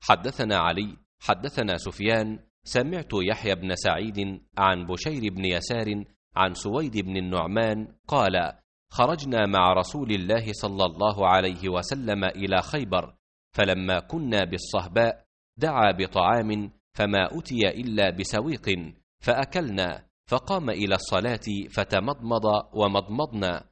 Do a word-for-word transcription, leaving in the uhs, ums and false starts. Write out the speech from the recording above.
حدثنا علي حدثنا سفيان سمعت يحيى بن سعيد عن بشير بن يسار عن سويد بن النعمان قال: خرجنا مع رسول الله صلى الله عليه وسلم إلى خيبر، فلما كنا بالصهباء دعا بطعام فما أتي إلا بسويق، فأكلنا، فقام إلى الصلاة فتمضمض ومضمضنا،